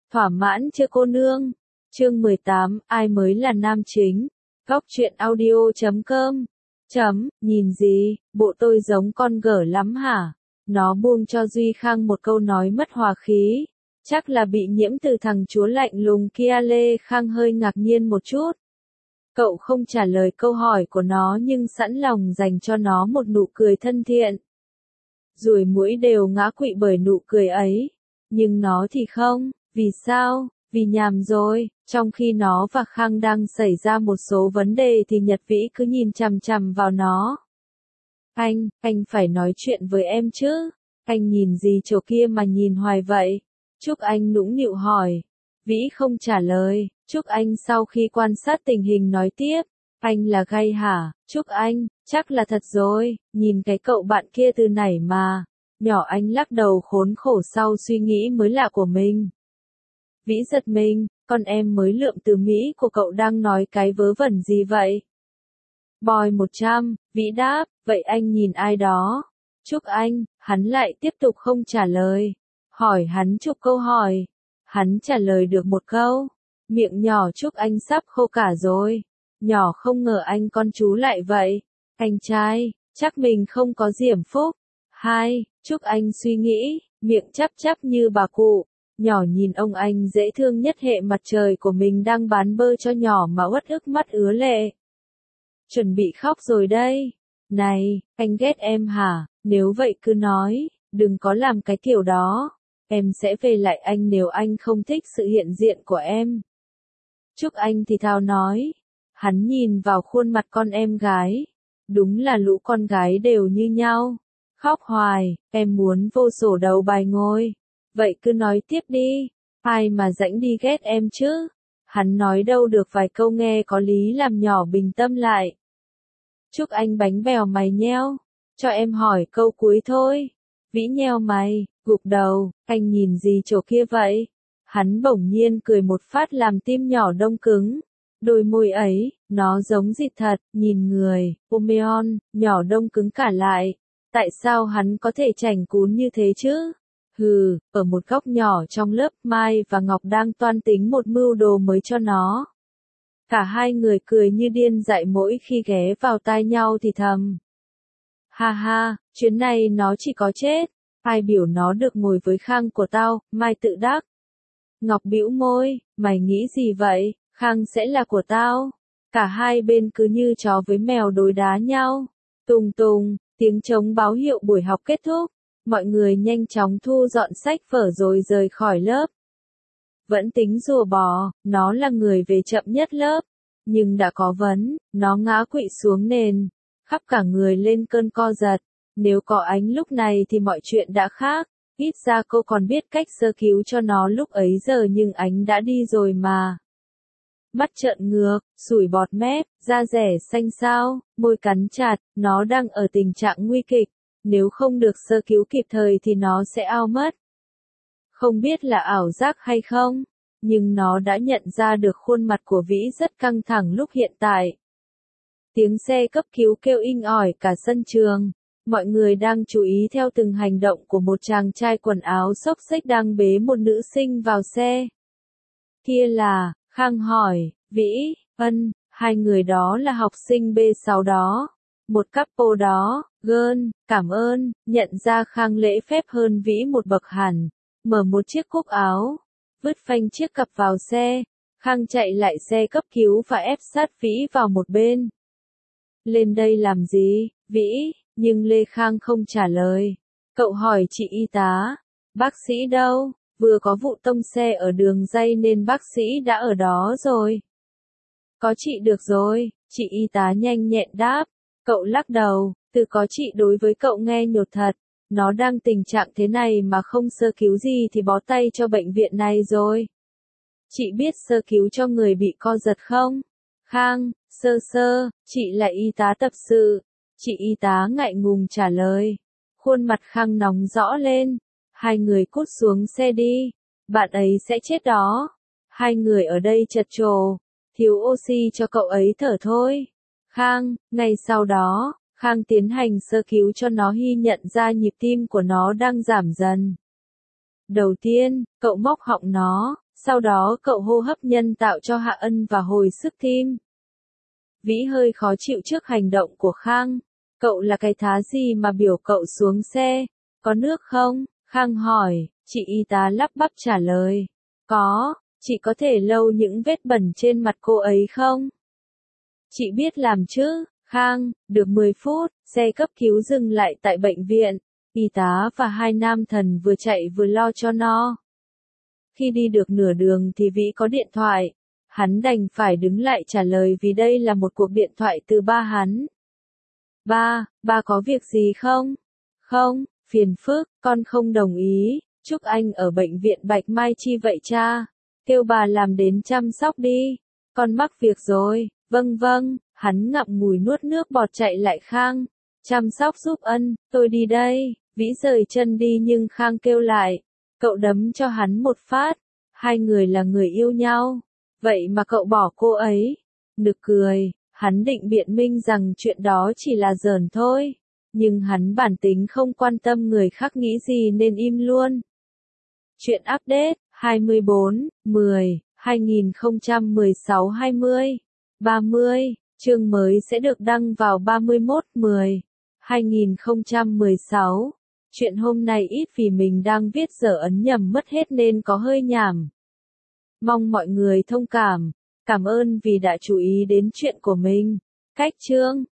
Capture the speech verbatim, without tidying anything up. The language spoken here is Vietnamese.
Thỏa mãn chưa cô nương? Chương mười tám, ai mới là nam chính? Góc truyện audio chấm com. Chấm, nhìn gì, bộ tôi giống con gở lắm hả? Nó buông cho Duy Khang một câu nói mất hòa khí. Chắc là bị nhiễm từ thằng chúa lạnh lùng kia. Lê Khang hơi ngạc nhiên một chút. Cậu không trả lời câu hỏi của nó nhưng sẵn lòng dành cho nó một nụ cười thân thiện. Ruồi muỗi đều ngã quỵ bởi nụ cười ấy. Nhưng nó thì không, vì sao? Vì nhàm rồi. Trong khi nó và Khang đang xảy ra một số vấn đề thì Nhật Vĩ cứ nhìn chằm chằm vào nó. Anh, anh phải nói chuyện với em chứ. Anh nhìn gì chỗ kia mà nhìn hoài vậy? Trúc Anh nũng nịu hỏi. Vĩ không trả lời. Trúc Anh sau khi quan sát tình hình nói tiếp. Anh là gay hả? Trúc Anh, chắc là thật rồi, nhìn cái cậu bạn kia từ nãy mà. Nhỏ Anh lắc đầu khốn khổ sau suy nghĩ mới lạ của mình. Vĩ giật mình, con em mới lượm từ Mỹ của cậu đang nói cái vớ vẩn gì vậy? Boy một trăm, Vĩ đáp, vậy anh nhìn ai đó? Trúc Anh, hắn lại tiếp tục không trả lời. Hỏi hắn chục câu hỏi. Hắn trả lời được một câu. Miệng nhỏ Trúc Anh sắp khô cả rồi. Nhỏ không ngờ anh con chú lại vậy. Anh trai, chắc mình không có diễm phúc. Hai, Trúc Anh suy nghĩ, miệng chắp chắp như bà cụ. Nhỏ nhìn ông anh dễ thương nhất hệ mặt trời của mình đang bán bơ cho nhỏ mà uất ức mắt ứa lệ. Chuẩn bị khóc rồi đây. Này, anh ghét em hả? Nếu vậy cứ nói, đừng có làm cái kiểu đó. Em sẽ về lại anh nếu anh không thích sự hiện diện của em. Trúc Anh thì thào nói. Hắn nhìn vào khuôn mặt con em gái. Đúng là lũ con gái đều như nhau. Khóc hoài, em muốn vô sổ đầu bài ngôi. Vậy cứ nói tiếp đi. Ai mà rãnh đi ghét em chứ? Hắn nói đâu được vài câu nghe có lý làm nhỏ bình tâm lại. Trúc Anh bánh bèo mày nheo. Cho em hỏi câu cuối thôi. Vĩ nheo mày, gục đầu, anh nhìn gì chỗ kia vậy? Hắn bỗng nhiên cười một phát làm tim nhỏ đông cứng. Đôi môi ấy, nó giống dịt thật, nhìn người, Omeon, nhỏ đông cứng cả lại. Tại sao hắn có thể chảnh cún như thế chứ? Hừ, ở một góc nhỏ trong lớp Mai và Ngọc đang toan tính một mưu đồ mới cho nó. Cả hai người cười như điên dại mỗi khi ghé vào tai nhau thì thầm. Ha ha, chuyến này nó chỉ có chết. Ai biểu nó được ngồi với Khang của tao, Mai tự đắc. Ngọc bĩu môi, mày nghĩ gì vậy? Khang sẽ là của tao. Cả hai bên cứ như chó với mèo đối đá nhau. Tùng tùng, tiếng trống báo hiệu buổi học kết thúc. Mọi người nhanh chóng thu dọn sách vở rồi rời khỏi lớp. Vẫn tính rùa bò, nó là người về chậm nhất lớp. Nhưng đã có vấn, nó ngã quỵ xuống nền. Khắp cả người lên cơn co giật. Nếu có Ánh lúc này thì mọi chuyện đã khác. Ít ra cô còn biết cách sơ cứu cho nó lúc ấy giờ nhưng Ánh đã đi rồi mà. Mắt trợn ngược, sủi bọt mép, da rẻ xanh xao, môi cắn chặt, nó đang ở tình trạng nguy kịch. Nếu không được sơ cứu kịp thời thì nó sẽ ao mất. Không biết là ảo giác hay không, nhưng nó đã nhận ra được khuôn mặt của Vĩ rất căng thẳng lúc hiện tại. Tiếng xe cấp cứu kêu inh ỏi cả sân trường. Mọi người đang chú ý theo từng hành động của một chàng trai quần áo xốc xếch đang bế một nữ sinh vào xe. Kia là, Khang hỏi, Vĩ, Ân, hai người đó là học sinh bê sáu đó. Một couple đó, gơn, cảm ơn, nhận ra Khang lễ phép hơn Vĩ một bậc hẳn. Mở một chiếc cúc áo, vứt phanh chiếc cặp vào xe. Khang chạy lại xe cấp cứu và ép sát Vĩ vào một bên. Lên đây làm gì, Vĩ? Nhưng Lê Khang không trả lời. Cậu hỏi chị y tá. Bác sĩ đâu? Vừa có vụ tông xe ở đường ray nên bác sĩ đã ở đó rồi. Có chị được rồi, chị y tá nhanh nhẹn đáp. Cậu lắc đầu, từ có chị đối với cậu nghe nhột thật. Nó đang tình trạng thế này mà không sơ cứu gì thì bó tay cho bệnh viện này rồi. Chị biết sơ cứu cho người bị co giật không? Khang, sơ sơ, chị là y tá tập sự. Chị y tá ngại ngùng trả lời. Khuôn mặt Khang nóng rõ lên. Hai người cút xuống xe đi. Bạn ấy sẽ chết đó. Hai người ở đây chật trồ. Thiếu oxy cho cậu ấy thở thôi. Khang, ngay sau đó, Khang tiến hành sơ cứu cho nó khi nhận ra nhịp tim của nó đang giảm dần. Đầu tiên, cậu móc họng nó, Sau đó cậu hô hấp nhân tạo cho Hạ Ân và hồi sức tim. Vĩ hơi khó chịu trước hành động của Khang. Cậu là cái thá gì mà biểu cậu xuống xe? Có nước không? Khang hỏi, chị y tá lắp bắp trả lời. Có, chị có thể lau những vết bẩn trên mặt cô ấy không? Chị biết làm chứ, Khang, được mười phút, xe cấp cứu dừng lại tại bệnh viện. Y tá và hai nam thần vừa chạy vừa lo cho nó. Khi đi được nửa đường thì Vĩ có điện thoại. Hắn đành phải đứng lại trả lời vì đây là một cuộc điện thoại từ ba hắn. Ba, ba có việc gì không? Không, phiền phức, con không đồng ý. Chúc anh ở bệnh viện Bạch Mai chi vậy cha? Kêu bà làm đến chăm sóc đi. Con mắc việc rồi, vâng vâng, hắn ngậm ngùi nuốt nước bọt chạy lại Khang. Chăm sóc giúp Ân, tôi đi đây. Vĩ rời chân đi nhưng Khang kêu lại. Cậu đấm cho hắn một phát. Hai người là người yêu nhau. Vậy mà cậu bỏ cô ấy. Nực cười, hắn định biện minh rằng chuyện đó chỉ là giỡn thôi. Nhưng hắn bản tính không quan tâm người khác nghĩ gì nên im luôn. Chuyện update hai mươi bốn, mười, hai nghìn không trăm mười sáu hai mươi, ba mươi, chương mới sẽ được đăng vào ba mươi mốt, mười, hai nghìn không trăm mười sáu. Chuyện hôm nay ít vì mình đang viết dở ấn nhầm mất hết nên có hơi nhảm. Mong mọi người thông cảm. Cảm ơn vì đã chú ý đến chuyện của mình. Cách chương